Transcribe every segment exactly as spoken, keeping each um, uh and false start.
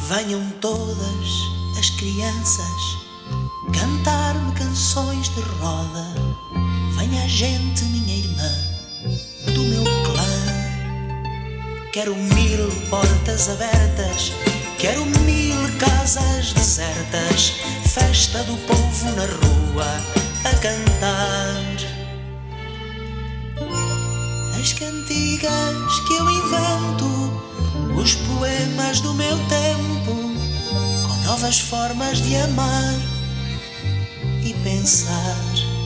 Venham todas as crianças cantar-me canções de roda. Venha a gente, minha irmã, do meu clã. Quero mil portas abertas, quero mil casas desertas, festa do povo na rua a cantar as cantigas que eu invento, os poemas do meu tempo, com novas formas de amar e pensar.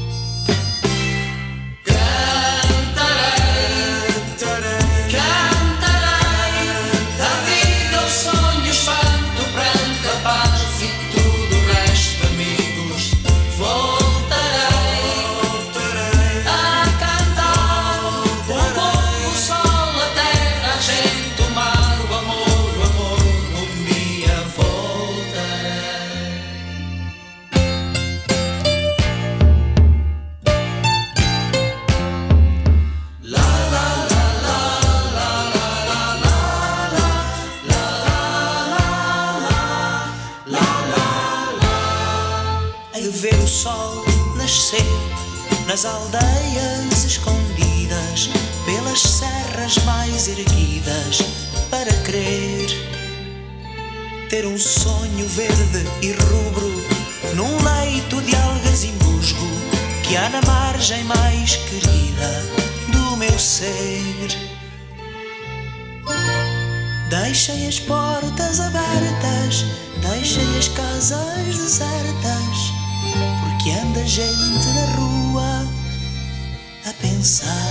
Ver o sol nascer nas aldeias escondidas, pelas serras mais erguidas, para crer. Ter um sonho verde e rubro num leito de algas e musgo que há na margem mais querida do meu ser. Deixem as portas abertas, deixem as casas desertas, porque anda gente na rua a pensar.